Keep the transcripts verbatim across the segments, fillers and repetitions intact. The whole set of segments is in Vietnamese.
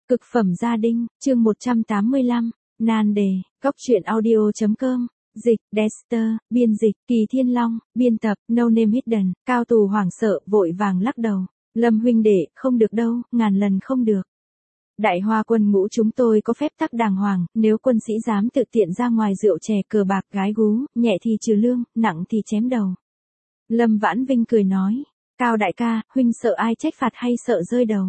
Cực phẩm gia đình, chương một trăm tám mươi lăm, nan đề, góc truyện audio.com, dịch, Dexter, biên dịch, Kỳ Thiên Long, biên tập, No Name Hidden, cao tù hoảng sợ, vội vàng lắc đầu, Lâm huynh đệ, không được đâu, ngàn lần không được. Đại Hoa quân ngũ chúng tôi có phép tắc đàng hoàng, nếu quân sĩ dám tự tiện ra ngoài rượu chè cờ bạc gái gú, nhẹ thì trừ lương, nặng thì chém đầu. Lâm Vãn Vinh cười nói, Cao đại ca, huynh sợ ai trách phạt hay sợ rơi đầu?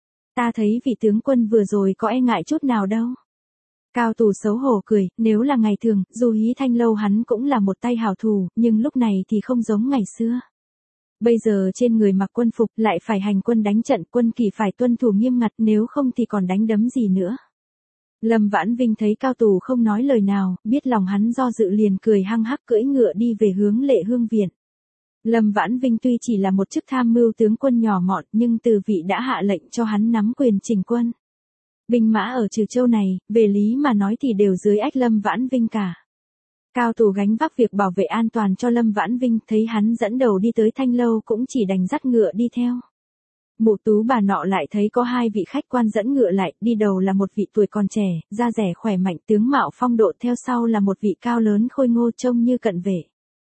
Ta thấy vị tướng quân vừa rồi có e ngại chút nào đâu. Cao tù xấu hổ cười, nếu là ngày thường, dù Hí Thanh Lâu hắn cũng là một tay hảo thủ, nhưng lúc này thì không giống ngày xưa. Bây giờ trên người mặc quân phục lại phải hành quân đánh trận, quân kỳ phải tuân thủ nghiêm ngặt, nếu không thì còn đánh đấm gì nữa. Lâm Vãn Vinh thấy Cao tù không nói lời nào, biết lòng hắn do dự liền cười hăng hắc cưỡi ngựa đi về hướng Lệ Hương Viện. Lâm Vãn Vinh tuy chỉ là một chức tham mưu tướng quân nhỏ mọn, nhưng từ vị đã hạ lệnh cho hắn nắm quyền chỉnh quân. Binh mã ở Trừ Châu này, về lý mà nói thì đều dưới ách Lâm Vãn Vinh cả. Cao tù gánh vác việc bảo vệ an toàn cho Lâm Vãn Vinh, thấy hắn dẫn đầu đi tới Thanh Lâu cũng chỉ đành dắt ngựa đi theo. Mụ Tú bà nọ lại thấy có hai vị khách quan dẫn ngựa lại, đi đầu là một vị tuổi còn trẻ, da dẻ khỏe mạnh tướng mạo phong độ, theo sau là một vị cao lớn khôi ngô trông như cận vệ.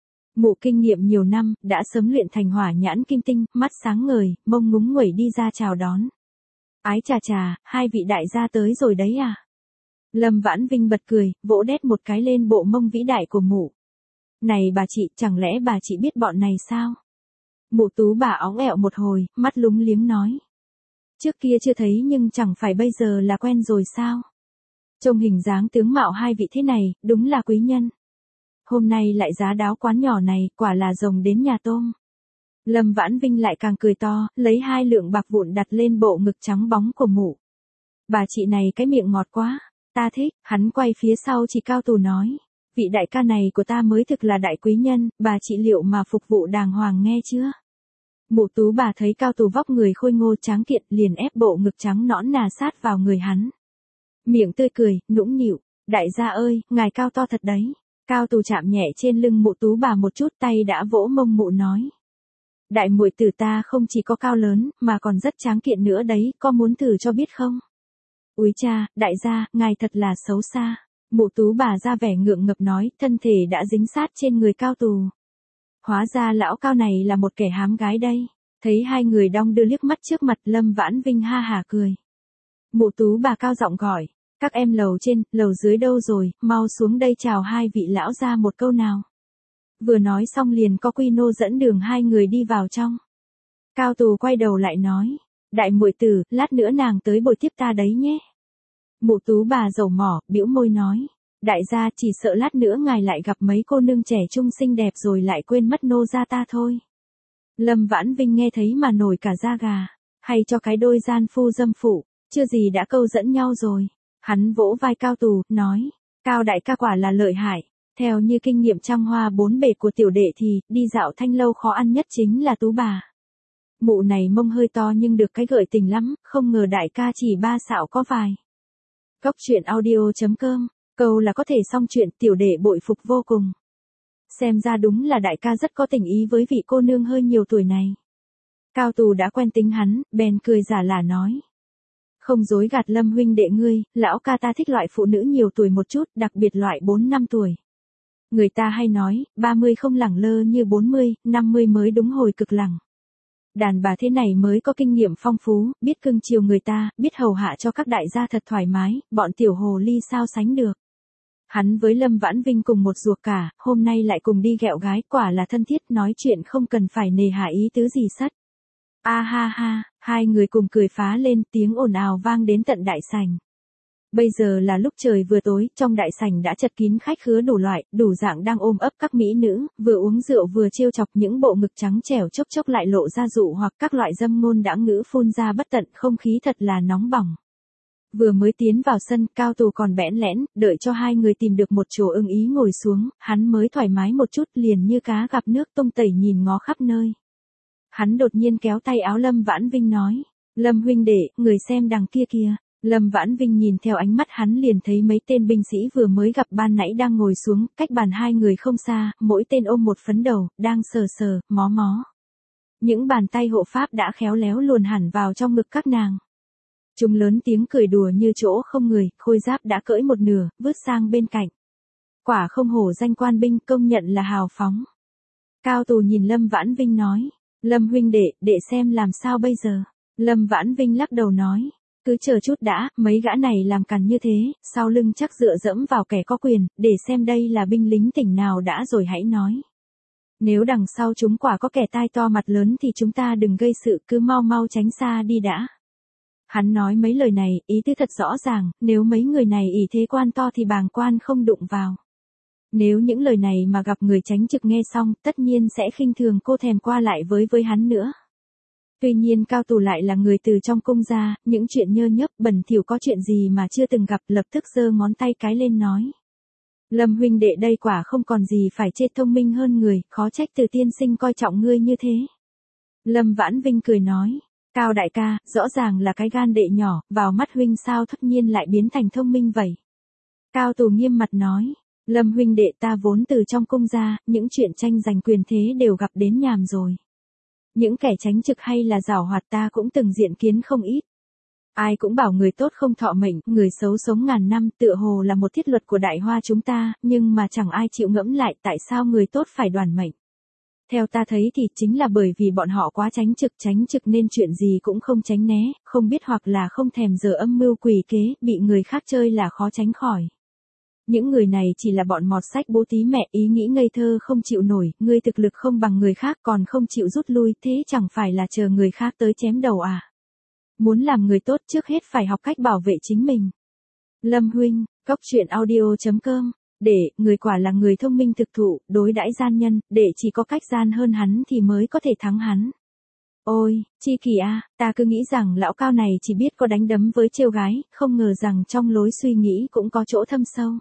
Mụ kinh nghiệm nhiều năm, đã sớm luyện thành hỏa nhãn kim tinh, mắt sáng ngời, mông ngúng nguẩy đi ra chào đón. Ái chà chà, hai vị đại gia tới rồi đấy à? Lâm Vãn Vinh bật cười, vỗ đét một cái lên bộ mông vĩ đại của mụ. Này bà chị, chẳng lẽ bà chị biết bọn này sao? Mụ Tú bà óng ẹo một hồi, mắt lúng liếng nói. Trước kia chưa thấy nhưng chẳng phải bây giờ là quen rồi sao? Trông hình dáng tướng mạo hai vị thế này, đúng là quý nhân. Hôm nay lại giá đáo quán nhỏ này, quả là rồng đến nhà tôm. Lâm Vãn Vinh lại càng cười to, lấy hai lượng bạc vụn đặt lên bộ ngực trắng bóng của mụ. Bà chị này cái miệng ngọt quá, ta thích. Hắn quay phía sau chỉ Cao tù nói, vị đại ca này của ta mới thực là đại quý nhân, bà chị liệu mà phục vụ đàng hoàng nghe chưa? Mụ Tú bà thấy Cao tù vóc người khôi ngô tráng kiện, liền ép bộ ngực trắng nõn nà sát vào người hắn. Miệng tươi cười, nũng nịu, đại gia ơi, ngài cao to thật đấy. Cao tù chạm nhẹ trên lưng mụ Tú bà một chút, tay đã vỗ mông mụ nói. Đại muội tử ta không chỉ có cao lớn, mà còn rất tráng kiện nữa đấy, có muốn thử cho biết không? Úi cha, đại gia, ngài thật là xấu xa. Mụ Tú bà ra vẻ ngượng ngập nói, thân thể đã dính sát trên người Cao tù. Hóa ra lão Cao này là một kẻ hám gái đây. Thấy hai người đong đưa liếc mắt trước mặt, Lâm Vãn Vinh ha hả cười. Mụ Tú bà cao giọng gọi. Các em lầu trên, lầu dưới đâu rồi, mau xuống đây chào hai vị lão gia một câu nào. Vừa nói xong liền có Quy Nô dẫn đường hai người đi vào trong. Cao tù quay đầu lại nói, đại muội tử, lát nữa nàng tới bồi tiếp ta đấy nhé. Mụ Tú bà dầu mỏ, bĩu môi nói, đại gia chỉ sợ lát nữa ngài lại gặp mấy cô nương trẻ trung xinh đẹp rồi lại quên mất nô gia ta thôi. Lâm Vãn Vinh nghe thấy mà nổi cả da gà, hay cho cái đôi gian phu dâm phụ, chưa gì đã câu dẫn nhau rồi. Hắn vỗ vai Cao tù, nói, Cao đại ca quả là lợi hại, theo như kinh nghiệm trăm hoa bốn bể của tiểu đệ thì, đi dạo Thanh Lâu khó ăn nhất chính là Tú bà. Mụ này mông hơi to nhưng được cái gợi tình lắm, không ngờ đại ca chỉ ba xạo có vài. Góc truyện audio.com, câu là có thể xong chuyện, tiểu đệ bội phục vô cùng. Xem ra đúng là đại ca rất có tình ý với vị cô nương hơi nhiều tuổi này. Cao tù đã quen tính hắn, bèn cười giả lả nói. Không dối gạt Lâm huynh đệ ngươi, lão ca ta thích loại phụ nữ nhiều tuổi một chút, đặc biệt loại bốn năm tuổi. Người ta hay nói, ba mươi không lẳng lơ như bốn mươi, năm mươi mới đúng hồi cực lẳng. Đàn bà thế này mới có kinh nghiệm phong phú, biết cưng chiều người ta, biết hầu hạ cho các đại gia thật thoải mái, bọn tiểu hồ ly sao sánh được. Hắn với Lâm Vãn Vinh cùng một ruột cả, hôm nay lại cùng đi ghẹo gái, quả là thân thiết, nói chuyện không cần phải nề hà ý tứ gì sắt. A ha ha, hai người cùng cười phá lên, tiếng ồn ào vang đến tận đại sảnh. Bây giờ là lúc trời vừa tối, trong đại sảnh đã chật kín khách khứa đủ loại, đủ dạng đang ôm ấp các mỹ nữ, vừa uống rượu vừa trêu chọc, những bộ ngực trắng trẻo chốc chốc lại lộ ra dụ hoặc các loại dâm ngôn đãng ngữ phun ra bất tận, không khí thật là nóng bỏng. Vừa mới tiến vào sân, Cao tù còn bẽn lẽn, đợi cho hai người tìm được một chỗ ưng ý ngồi xuống, hắn mới thoải mái một chút, liền như cá gặp nước tung tẩy nhìn ngó khắp nơi. Hắn đột nhiên kéo tay áo Lâm Vãn Vinh nói, Lâm huynh đệ, người xem đằng kia kìa. Lâm Vãn Vinh nhìn theo ánh mắt hắn liền thấy mấy tên binh sĩ vừa mới gặp ban nãy đang ngồi xuống, cách bàn hai người không xa, mỗi tên ôm một phấn đầu, đang sờ sờ, mó mó. Những bàn tay hộ pháp đã khéo léo luồn hẳn vào trong ngực các nàng. Chúng lớn tiếng cười đùa như chỗ không người, khôi giáp đã cởi một nửa, vứt sang bên cạnh. Quả không hổ danh quan binh, công nhận là hào phóng. Cao tù nhìn Lâm Vãn Vinh nói. Lâm huynh đệ, đệ xem làm sao bây giờ. Lâm Vãn Vinh lắc đầu nói. Cứ chờ chút đã, mấy gã này làm cằn như thế, sau lưng chắc dựa dẫm vào kẻ có quyền, để xem đây là binh lính tỉnh nào đã rồi hãy nói. Nếu đằng sau chúng quả có kẻ tai to mặt lớn thì chúng ta đừng gây sự, cứ mau mau tránh xa đi đã. Hắn nói mấy lời này, ý tứ thật rõ ràng, nếu mấy người này ỷ thế quan to thì bàng quan không đụng vào. Nếu những lời này mà gặp người Chánh Trực nghe xong, tất nhiên sẽ khinh thường cô thèm qua lại với với hắn nữa. Tuy nhiên Cao Tù lại là người từ trong cung ra, những chuyện nhơ nhớp bẩn thỉu có chuyện gì mà chưa từng gặp, lập tức giơ ngón tay cái lên nói. Lâm huynh đệ đây quả không còn gì phải chê, thông minh hơn người, khó trách Từ tiên sinh coi trọng ngươi như thế. Lâm Vãn Vinh cười nói. Cao đại ca, rõ ràng là cái gan đệ nhỏ, vào mắt huynh sao tất nhiên lại biến thành thông minh vậy. Cao Tù nghiêm mặt nói. Lâm huynh đệ ta vốn từ trong cung ra, những chuyện tranh giành quyền thế đều gặp đến nhàm rồi. Những kẻ Chánh Trực hay là giảo hoạt ta cũng từng diện kiến không ít. Ai cũng bảo người tốt không thọ mệnh, người xấu sống ngàn năm, tựa hồ là một thiết luật của Đại Hoa chúng ta, nhưng mà chẳng ai chịu ngẫm lại tại sao người tốt phải đoàn mệnh. Theo ta thấy thì chính là bởi vì bọn họ quá Chánh Trực, Chánh Trực nên chuyện gì cũng không tránh né, không biết hoặc là không thèm giờ âm mưu quỷ kế, bị người khác chơi là khó tránh khỏi. Những người này chỉ là bọn mọt sách bố tí mẹ, ý nghĩ ngây thơ không chịu nổi, ngươi thực lực không bằng người khác còn không chịu rút lui, thế chẳng phải là chờ người khác tới chém đầu à. Muốn làm người tốt trước hết phải học cách bảo vệ chính mình. Lâm huynh, cóc truyện audio chấm com, để, người quả là người thông minh thực thụ, đối đãi gian nhân, để chỉ có cách gian hơn hắn thì mới có thể thắng hắn. Ôi, chi kỳ a, à, ta cứ nghĩ rằng lão Cao này chỉ biết có đánh đấm với trêu gái, không ngờ rằng trong lối suy nghĩ cũng có chỗ thâm sâu.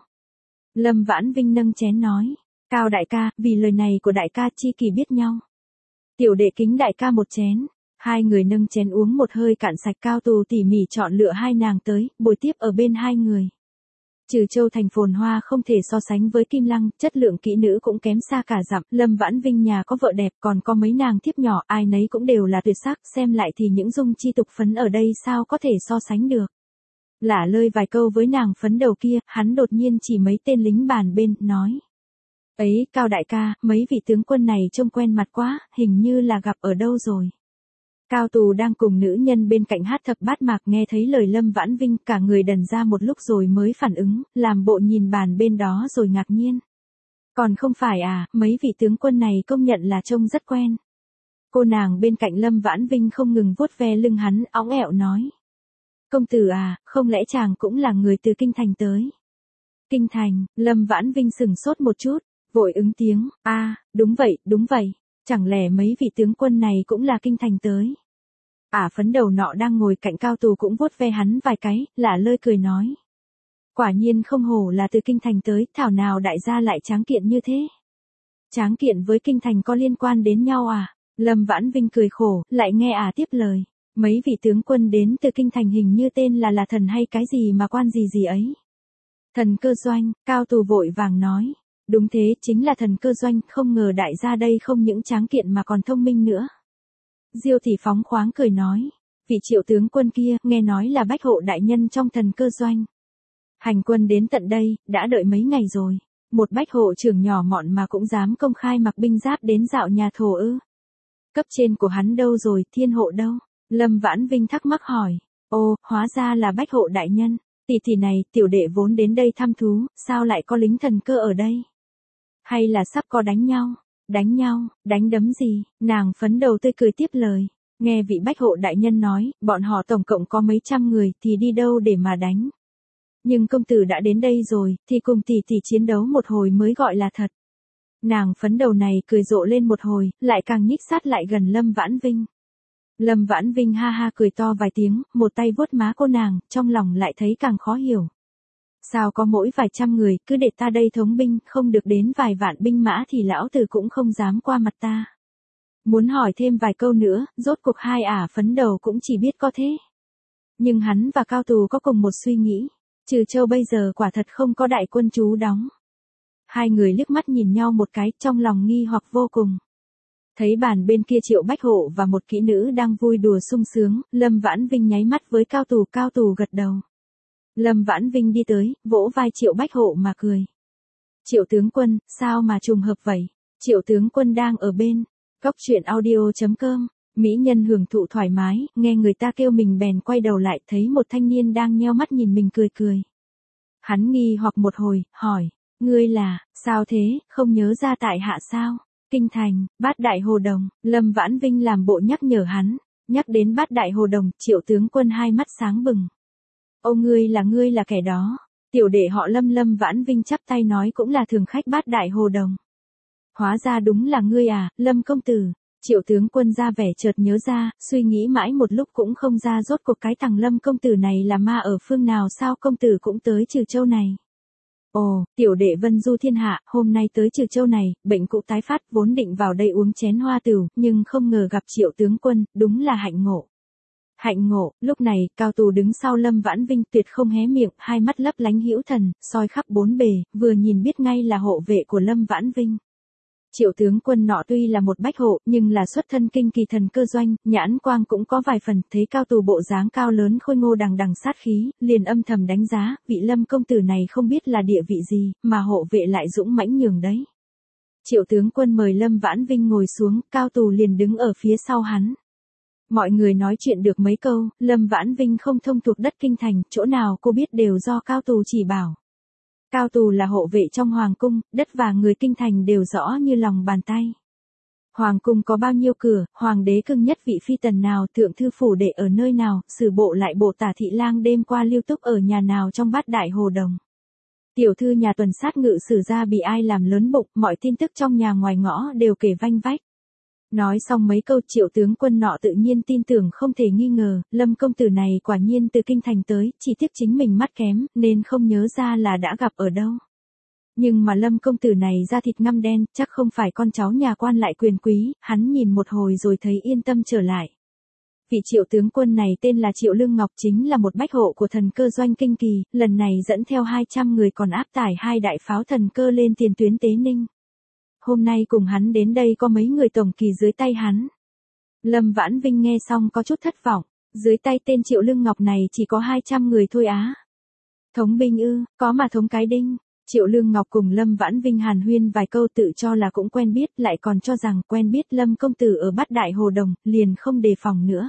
Lâm Vãn Vinh nâng chén nói. Cao đại ca, vì lời này của đại ca chi kỳ biết nhau. Tiểu đệ kính đại ca một chén. Hai người nâng chén uống một hơi cạn sạch. Cao Tù tỉ mỉ chọn lựa hai nàng tới, bồi tiếp ở bên hai người. Trừ Châu thành phồn hoa không thể so sánh với Kim Lăng, chất lượng kỹ nữ cũng kém xa cả dặm. Lâm Vãn Vinh nhà có vợ đẹp, còn có mấy nàng thiếp nhỏ, ai nấy cũng đều là tuyệt sắc, xem lại thì những dung chi tục phấn ở đây sao có thể so sánh được. Lả lơi vài câu với nàng phấn đầu kia, hắn đột nhiên chỉ mấy tên lính bàn bên, nói. Ấy, Cao đại ca, mấy vị tướng quân này trông quen mặt quá, hình như là gặp ở đâu rồi. Cao Tù đang cùng nữ nhân bên cạnh hát thập bát mạc, nghe thấy lời Lâm Vãn Vinh, cả người đần ra một lúc rồi mới phản ứng, làm bộ nhìn bàn bên đó rồi ngạc nhiên. Còn không phải à, mấy vị tướng quân này công nhận là trông rất quen. Cô nàng bên cạnh Lâm Vãn Vinh không ngừng vuốt ve lưng hắn, óng ẹo nói. Công tử à, không lẽ chàng cũng là người từ Kinh Thành tới? Kinh Thành, Lâm Vãn Vinh sừng sốt một chút, vội ứng tiếng, a, à, đúng vậy, đúng vậy, chẳng lẽ mấy vị tướng quân này cũng là Kinh Thành tới? Ả phấn đầu nọ đang ngồi cạnh Cao Tù cũng vuốt ve hắn vài cái, lả lơi cười nói. Quả nhiên không hổ là từ Kinh Thành tới, thảo nào đại gia lại tráng kiện như thế. Tráng kiện với Kinh Thành có liên quan đến nhau à? Lâm Vãn Vinh cười khổ, lại nghe Ả tiếp lời. Mấy vị tướng quân đến từ Kinh Thành hình như tên là là thần hay cái gì mà quan gì gì ấy. Thần Cơ Doanh, Cao Tù vội vàng nói. Đúng thế, chính là Thần Cơ Doanh, không ngờ đại gia đây không những tráng kiện mà còn thông minh nữa. Diêu Thị phóng khoáng cười nói. Vị Triệu tướng quân kia, nghe nói là bách hộ đại nhân trong Thần Cơ Doanh. Hành quân đến tận đây, đã đợi mấy ngày rồi. Một bách hộ trưởng nhỏ mọn mà cũng dám công khai mặc binh giáp đến dạo nhà thổ ư. Cấp trên của hắn đâu rồi, thiên hộ đâu? Lâm Vãn Vinh thắc mắc hỏi. Ô, hóa ra là bách hộ đại nhân. Tỷ tỷ này, tiểu đệ vốn đến đây thăm thú, sao lại có lính thần cơ ở đây? Hay là sắp có đánh nhau? Đánh nhau, đánh đấm gì? Nàng phấn đầu tươi cười tiếp lời. Nghe vị bách hộ đại nhân nói, bọn họ tổng cộng có mấy trăm người thì đi đâu để mà đánh. Nhưng công tử đã đến đây rồi, thì cùng tỷ tỷ chiến đấu một hồi mới gọi là thật. Nàng phấn đầu này cười rộ lên một hồi, lại càng nhích sát lại gần Lâm Vãn Vinh. Lâm Vãn Vinh ha ha cười to vài tiếng, một tay vuốt má cô nàng, trong lòng lại thấy càng khó hiểu. Sao có mỗi vài trăm người, cứ để ta đây thống binh, không được đến vài vạn binh mã thì lão tử cũng không dám qua mặt ta. Muốn hỏi thêm vài câu nữa, rốt cuộc hai ả phấn đầu cũng chỉ biết có thế. Nhưng hắn và Cao Tù có cùng một suy nghĩ. Trừ Châu bây giờ quả thật không có đại quân trú đóng. Hai người liếc mắt nhìn nhau một cái, trong lòng nghi hoặc vô cùng. Thấy bàn bên kia Triệu Bách Hộ và một kỹ nữ đang vui đùa sung sướng, Lâm Vãn Vinh nháy mắt với Cao Tù, Cao Tù gật đầu. Lâm Vãn Vinh đi tới, vỗ vai Triệu Bách Hộ mà cười. Triệu tướng quân, sao mà trùng hợp vậy? Triệu tướng quân đang ở bên. Cóc truyện audio chấm com. Mỹ nhân hưởng thụ thoải mái, nghe người ta kêu mình bèn quay đầu lại thấy một thanh niên đang nheo mắt nhìn mình cười cười. Hắn nghi hoặc một hồi, hỏi, ngươi là, sao thế, không nhớ ra tại hạ sao? Kinh thành, Bát Đại Hồ Đồng, Lâm Vãn Vinh làm bộ nhắc nhở hắn, nhắc đến Bát Đại Hồ Đồng, Triệu tướng quân hai mắt sáng bừng. Ô ngươi là ngươi là kẻ đó, tiểu đệ họ Lâm. Lâm Vãn Vinh chắp tay nói cũng là thường khách Bát Đại Hồ Đồng. Hóa ra đúng là ngươi à, Lâm công tử. Triệu tướng quân ra vẻ chợt nhớ ra, suy nghĩ mãi một lúc cũng không ra rốt cuộc cái thằng Lâm công tử này là ma ở phương nào, sao công tử cũng tới Trừ Châu này. Ồ, tiểu đệ vân du thiên hạ, hôm nay tới Trừ Châu này, bệnh cũ tái phát, vốn định vào đây uống chén hoa tửu, nhưng không ngờ gặp Triệu tướng quân, đúng là hạnh ngộ. Hạnh ngộ, lúc này, Cao Tù đứng sau Lâm Vãn Vinh tuyệt không hé miệng, hai mắt lấp lánh hữu thần, soi khắp bốn bề, vừa nhìn biết ngay là hộ vệ của Lâm Vãn Vinh. Triệu tướng quân nọ tuy là một bách hộ, nhưng là xuất thân kinh kỳ thần cơ doanh, nhãn quang cũng có vài phần, thấy Cao Tù bộ dáng cao lớn khôi ngô đằng đằng sát khí, liền âm thầm đánh giá, vị Lâm công tử này không biết là địa vị gì, mà hộ vệ lại dũng mãnh nhường đấy. Triệu tướng quân mời Lâm Vãn Vinh ngồi xuống, Cao Tù liền đứng ở phía sau hắn. Mọi người nói chuyện được mấy câu, Lâm Vãn Vinh không thông thuộc đất kinh thành, chỗ nào cô biết đều do Cao Tù chỉ bảo. Cao Tù là hộ vệ trong hoàng cung, đất và người kinh thành đều rõ như lòng bàn tay. Hoàng cung có bao nhiêu cửa, hoàng đế cưng nhất vị phi tần nào, thượng thư phủ đệ ở nơi nào, sử bộ lại bộ tả thị lang đêm qua lưu túc ở nhà nào trong Bát Đại Hồ Đồng. Tiểu thư nhà tuần sát ngự sử ra bị ai làm lớn bụng, mọi tin tức trong nhà ngoài ngõ đều kể vanh vách. Nói xong mấy câu, Triệu tướng quân nọ tự nhiên tin tưởng không thể nghi ngờ, Lâm công tử này quả nhiên từ kinh thành tới, chỉ tiếc chính mình mắt kém, nên không nhớ ra là đã gặp ở đâu. Nhưng mà Lâm công tử này da thịt ngăm đen, chắc không phải con cháu nhà quan lại quyền quý, hắn nhìn một hồi rồi thấy yên tâm trở lại. Vị Triệu tướng quân này tên là Triệu Lương Ngọc, chính là một bách hộ của thần cơ doanh kinh kỳ, lần này dẫn theo hai trăm người còn áp tải hai đại pháo thần cơ lên tiền tuyến Tế Ninh. Hôm nay cùng hắn đến đây có mấy người tổng kỳ dưới tay hắn. Lâm Vãn Vinh nghe xong có chút thất vọng, dưới tay tên Triệu Lương Ngọc này chỉ có hai trăm người thôi á. Thống binh ư, có mà thống cái đinh. Triệu Lương Ngọc cùng Lâm Vãn Vinh hàn huyên vài câu tự cho là cũng quen biết, lại còn cho rằng quen biết Lâm công tử ở Bát Đại Hồ Đồng, liền không đề phòng nữa.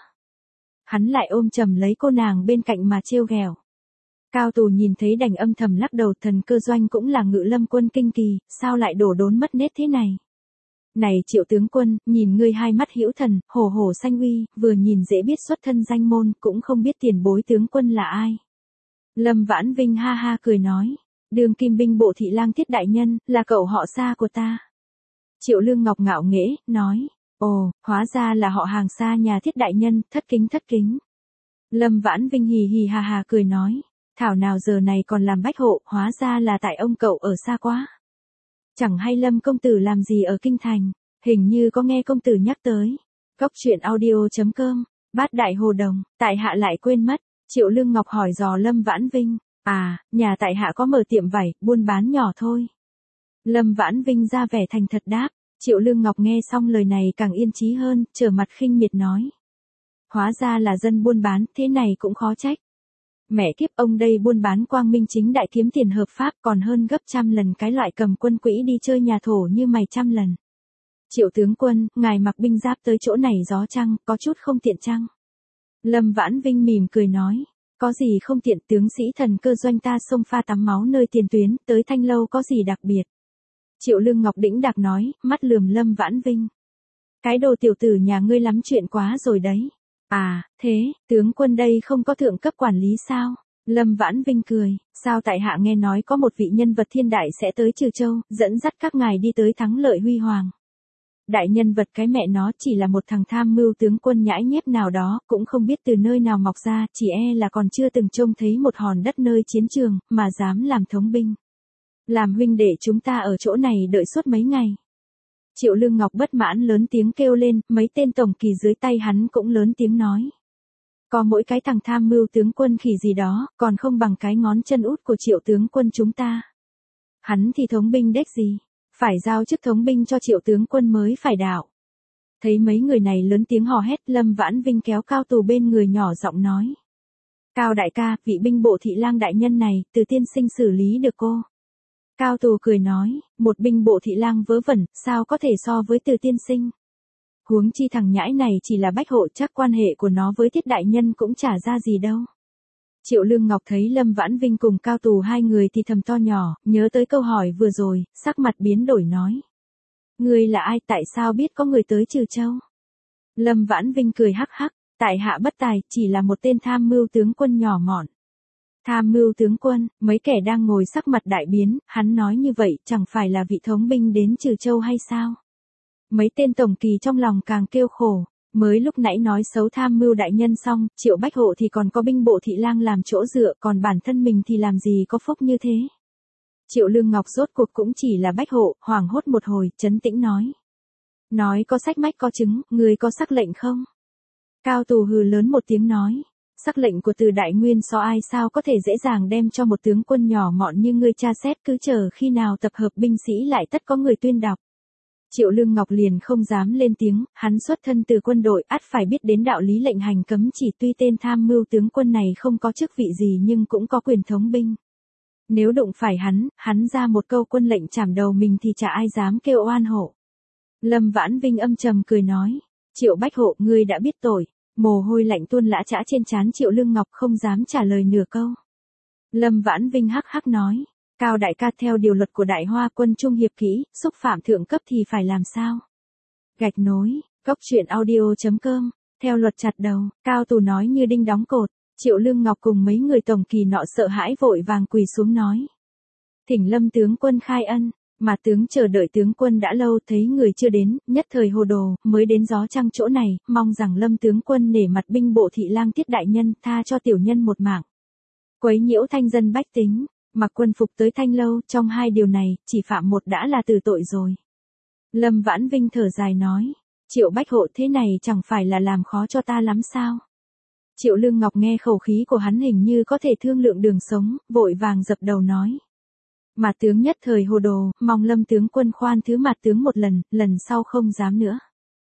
Hắn lại ôm chầm lấy cô nàng bên cạnh mà trêu ghẹo. Cao Tù nhìn thấy đành âm thầm lắc đầu, thần cơ doanh cũng là ngự lâm quân kinh kỳ, sao lại đổ đốn mất nết thế này. Này Triệu tướng quân, nhìn ngươi hai mắt hữu thần, hổ hổ xanh uy, vừa nhìn dễ biết xuất thân danh môn, cũng không biết tiền bối tướng quân là ai. Lâm Vãn Vinh ha ha cười nói, đường kim binh bộ thị lang Thiết đại nhân, là cậu họ xa của ta. Triệu Lương Ngọc ngạo nghễ, nói, ồ, hóa ra là họ hàng xa nhà Thiết đại nhân, thất kính thất kính. Lâm Vãn Vinh hì hì ha ha cười nói, thảo nào giờ này còn làm bách hộ, hóa ra là tại ông cậu ở xa quá. Chẳng hay Lâm công tử làm gì ở kinh thành, hình như có nghe công tử nhắc tới. Cóc truyện audio chấm com, Bát Đại Hồ Đồng, tại hạ lại quên mất. Triệu Lương Ngọc hỏi dò Lâm Vãn Vinh, à, nhà tại hạ có mở tiệm vải, buôn bán nhỏ thôi. Lâm Vãn Vinh ra vẻ thành thật đáp. Triệu Lương Ngọc nghe xong lời này càng yên chí hơn, trở mặt khinh miệt nói. Hóa ra là dân buôn bán, thế này cũng khó trách. Mẹ kiếp, ông đây buôn bán quang minh chính đại kiếm tiền hợp pháp, còn hơn gấp trăm lần cái loại cầm quân quỹ đi chơi nhà thổ như mày trăm lần. Triệu tướng quân, ngài mặc binh giáp tới chỗ này gió chăng, có chút không tiện chăng? Lâm Vãn Vinh mỉm cười nói, có gì không tiện, tướng sĩ thần cơ doanh ta xông pha tắm máu nơi tiền tuyến, tới Thanh Lâu có gì đặc biệt? Triệu Lương Ngọc đĩnh đạc nói, mắt lườm Lâm Vãn Vinh. Cái đồ tiểu tử nhà ngươi lắm chuyện quá rồi đấy. À, thế, tướng quân đây không có thượng cấp quản lý sao? Lâm Vãn Vinh cười, sao tại hạ nghe nói có một vị nhân vật thiên đại sẽ tới Trừ Châu, dẫn dắt các ngài đi tới thắng lợi huy hoàng. Đại nhân vật cái mẹ nó, chỉ là một thằng tham mưu tướng quân nhãi nhép nào đó, cũng không biết từ nơi nào mọc ra, chỉ e là còn chưa từng trông thấy một hòn đất nơi chiến trường, mà dám làm thống binh. Làm huynh đệ chúng ta ở chỗ này đợi suốt mấy ngày. Triệu Lương Ngọc bất mãn lớn tiếng kêu lên, mấy tên tổng kỳ dưới tay hắn cũng lớn tiếng nói. Có mỗi cái thằng tham mưu tướng quân khỉ gì đó, còn không bằng cái ngón chân út của Triệu tướng quân chúng ta. Hắn thì thống binh đếch gì, phải giao chức thống binh cho Triệu tướng quân mới phải đạo. Thấy mấy người này lớn tiếng hò hét, Lâm Vãn Vinh kéo Cao Tù bên người nhỏ giọng nói. Cao đại ca, vị binh bộ thị lang đại nhân này, Từ tiên sinh xử lý được cô. Cao Tù cười nói, một binh bộ thị lang vớ vẩn, sao có thể so với Từ tiên sinh. Huống chi thằng nhãi này chỉ là bách hộ, chắc quan hệ của nó với Tiết đại nhân cũng chả ra gì đâu. Triệu Lương Ngọc thấy Lâm Vãn Vinh cùng Cao Tù hai người thì thầm to nhỏ, nhớ tới câu hỏi vừa rồi, sắc mặt biến đổi nói. Ngươi là ai, tại sao biết có người tới Trừ Châu? Lâm Vãn Vinh cười hắc hắc, tại hạ bất tài, chỉ là một tên tham mưu tướng quân nhỏ mọn. Tham mưu tướng quân, mấy kẻ đang ngồi sắc mặt đại biến, hắn nói như vậy chẳng phải là vị thống binh đến Trừ Châu hay sao? Mấy tên tổng kỳ trong lòng càng kêu khổ, mới lúc nãy nói xấu tham mưu đại nhân xong, Triệu Bách Hộ thì còn có binh bộ thị lang làm chỗ dựa, còn bản thân mình thì làm gì có phúc như thế. Triệu Lương Ngọc rốt cuộc cũng chỉ là Bách Hộ, hoảng hốt một hồi, trấn tĩnh nói. Nói có sách mách có chứng, người có sắc lệnh không? Cao Tù hừ lớn một tiếng nói. Sắc lệnh của Từ đại nguyên so ai sao có thể dễ dàng đem cho một tướng quân nhỏ mọn như ngươi tra xét, cứ chờ khi nào tập hợp binh sĩ lại tất có người tuyên đọc. Triệu Lương Ngọc liền không dám lên tiếng, hắn xuất thân từ quân đội, ắt phải biết đến đạo lý lệnh hành cấm chỉ, tuy tên tham mưu tướng quân này không có chức vị gì nhưng cũng có quyền thống binh. Nếu đụng phải hắn, hắn ra một câu quân lệnh chảm đầu mình thì chả ai dám kêu oan hộ. Lâm Vãn Vinh âm trầm cười nói, Triệu Bách Hộ, ngươi đã biết tội. Mồ hôi lạnh tuôn lã chã trên trán Triệu Lương Ngọc không dám trả lời nửa câu. Lâm Vãn Vinh hắc hắc nói, Cao đại ca, theo điều luật của Đại Hoa quân trung hiệp kỹ, xúc phạm thượng cấp thì phải làm sao? Gạch nối, góc truyện audio chấm com, theo luật chặt đầu, Cao Tù nói như đinh đóng cột. Triệu Lương Ngọc cùng mấy người tổng kỳ nọ sợ hãi vội vàng quỳ xuống nói. Thỉnh Lâm tướng quân khai ân. Mà tướng chờ đợi tướng quân đã lâu, thấy người chưa đến, nhất thời hồ đồ, mới đến gió trăng chỗ này, mong rằng Lâm tướng quân nể mặt binh bộ thị lang Tiết đại nhân, tha cho tiểu nhân một mạng. Quấy nhiễu thanh dân bách tính, mặc quân phục tới Thanh Lâu, trong hai điều này, chỉ phạm một đã là từ tội rồi. Lâm Vãn Vinh thở dài nói, Triệu Bách Hộ, thế này chẳng phải là làm khó cho ta lắm sao? Triệu Lương Ngọc nghe khẩu khí của hắn hình như có thể thương lượng đường sống, vội vàng dập đầu nói. Mà tướng nhất thời hồ đồ, mong Lâm tướng quân khoan thứ mặt tướng một lần, lần sau không dám nữa.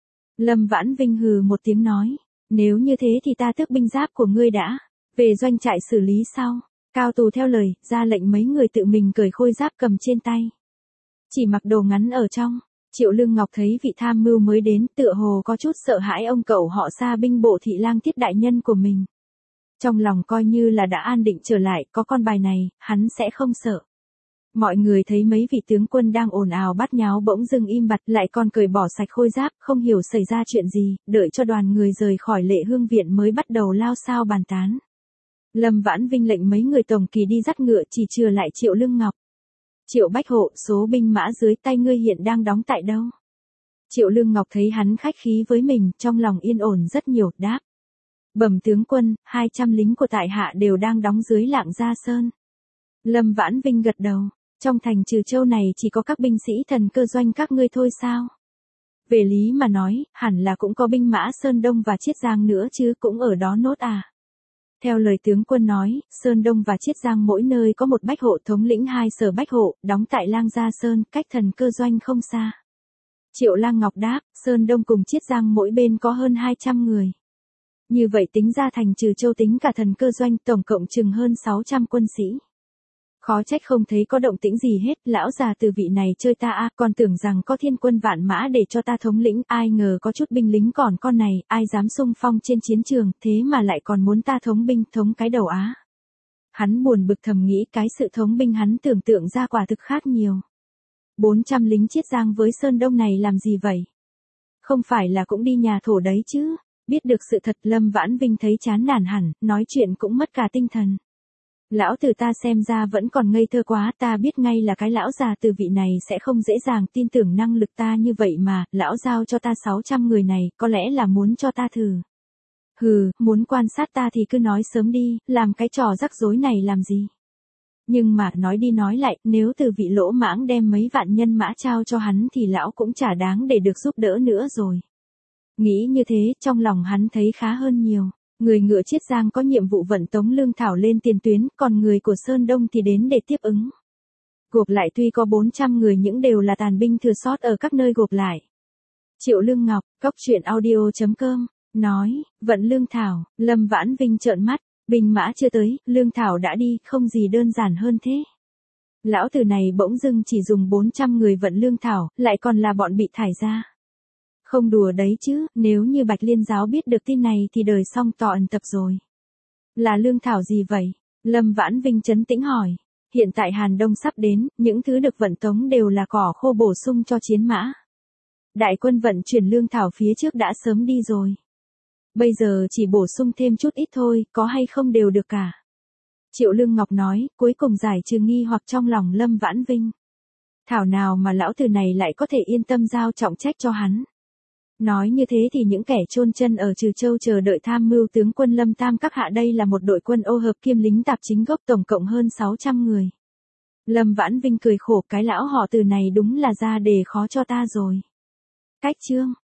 Lâm Vãn Vinh hừ một tiếng nói, nếu như thế thì ta tước binh giáp của ngươi đã, về doanh trại xử lý sau. Cao Tù theo lời, ra lệnh mấy người tự mình cởi khôi giáp cầm trên tay. Chỉ mặc đồ ngắn ở trong, Triệu Lương Ngọc thấy vị tham mưu mới đến, tựa hồ có chút sợ hãi ông cậu họ Xa binh bộ thị lang Tiết đại nhân của mình. Trong lòng coi như là đã an định trở lại, có con bài này, hắn sẽ không sợ. Mọi người thấy mấy vị tướng quân đang ồn ào bát nháo bỗng dưng im bặt, lại còn cởi bỏ sạch khôi giáp, không hiểu xảy ra chuyện gì, đợi cho đoàn người rời khỏi Lệ Hương viện mới bắt đầu lao xao bàn tán. Lâm Vãn Vinh lệnh mấy người tổng kỳ đi dắt ngựa, chỉ chừa lại Triệu Lương Ngọc. Triệu Bách Hộ, số binh mã dưới tay ngươi hiện đang đóng tại đâu? Triệu Lương Ngọc thấy hắn khách khí với mình, trong lòng yên ổn rất nhiều, đáp. Bẩm tướng quân, hai trăm lính của tại hạ đều đang đóng dưới Lạng Gia Sơn. Lâm Vãn Vinh gật đầu. Trong thành Trừ Châu này chỉ có các binh sĩ thần cơ doanh các ngươi thôi sao? Về lý mà nói, hẳn là cũng có binh mã Sơn Đông và Chiết Giang nữa chứ, cũng ở đó nốt à? Theo lời tướng quân nói, Sơn Đông và Chiết Giang mỗi nơi có một bách hộ thống lĩnh hai sở bách hộ, đóng tại Lang Gia Sơn, cách thần cơ doanh không xa. Triệu Lang Ngọc đáp, Sơn Đông cùng Chiết Giang mỗi bên có hơn hai trăm người. Như vậy tính ra thành Trừ Châu tính cả thần cơ doanh tổng cộng chừng hơn sáu trăm quân sĩ. Khó trách không thấy có động tĩnh gì hết, lão già từ vị này chơi ta a, còn tưởng rằng có thiên quân vạn mã để cho ta thống lĩnh, ai ngờ có chút binh lính còn con này, ai dám xung phong trên chiến trường, thế mà lại còn muốn ta thống binh, thống cái đầu á. Hắn buồn bực thầm nghĩ cái sự thống binh hắn tưởng tượng ra quả thực khác nhiều. bốn trăm lính Chiết Giang với Sơn Đông này làm gì vậy? Không phải là cũng đi nhà thổ đấy chứ? Biết được sự thật, Lâm Vãn Vinh thấy chán nản hẳn, nói chuyện cũng mất cả tinh thần. Lão tử ta xem ra vẫn còn ngây thơ quá, ta biết ngay là cái lão già từ vị này sẽ không dễ dàng tin tưởng năng lực ta như vậy mà, lão giao cho ta sáu trăm người này, có lẽ là muốn cho ta thử. Hừ, muốn quan sát ta thì cứ nói sớm đi, làm cái trò rắc rối này làm gì? Nhưng mà nói đi nói lại, nếu từ vị lỗ mãng đem mấy vạn nhân mã trao cho hắn thì lão cũng chả đáng để được giúp đỡ nữa rồi. Nghĩ như thế, trong lòng hắn thấy khá hơn nhiều. Người ngựa Chiết Giang có nhiệm vụ vận tống lương thảo lên tiền tuyến, còn người của Sơn Đông thì đến để tiếp ứng. Gộp lại tuy có bốn trăm người, những đều là tàn binh thừa sót ở các nơi gộp lại. Triệu Lương Ngọc, cóc truyện audio chấm com, nói, vận Lương Thảo, Lâm Vãn Vinh trợn mắt, binh mã chưa tới, Lương Thảo đã đi, không gì đơn giản hơn thế. Lão tử này bỗng dưng chỉ dùng bốn trăm người vận Lương Thảo, lại còn là bọn bị thải ra. Không đùa đấy chứ, nếu như Bạch Liên giáo biết được tin này thì đời xong tọ ẩn tập rồi. Là Lương Thảo gì vậy? Lâm Vãn Vinh trấn tĩnh hỏi. Hiện tại Hàn Đông sắp đến, những thứ được vận tống đều là cỏ khô bổ sung cho chiến mã. Đại quân vận chuyển Lương Thảo phía trước đã sớm đi rồi. Bây giờ chỉ bổ sung thêm chút ít thôi, có hay không đều được cả. Triệu Lương Ngọc nói, cuối cùng giải trừ nghi hoặc trong lòng Lâm Vãn Vinh. Thảo nào mà lão tử này lại có thể yên tâm giao trọng trách cho hắn. Nói như thế thì những kẻ chôn chân ở Trừ Châu chờ đợi tham mưu tướng quân Lâm Tam các hạ đây là một đội quân ô hợp kiêm lính tạp chính gốc tổng cộng hơn sáu trăm người. Lâm Vãn Vinh cười khổ, cái lão họ Từ này đúng là ra đề khó cho ta rồi. Cách chương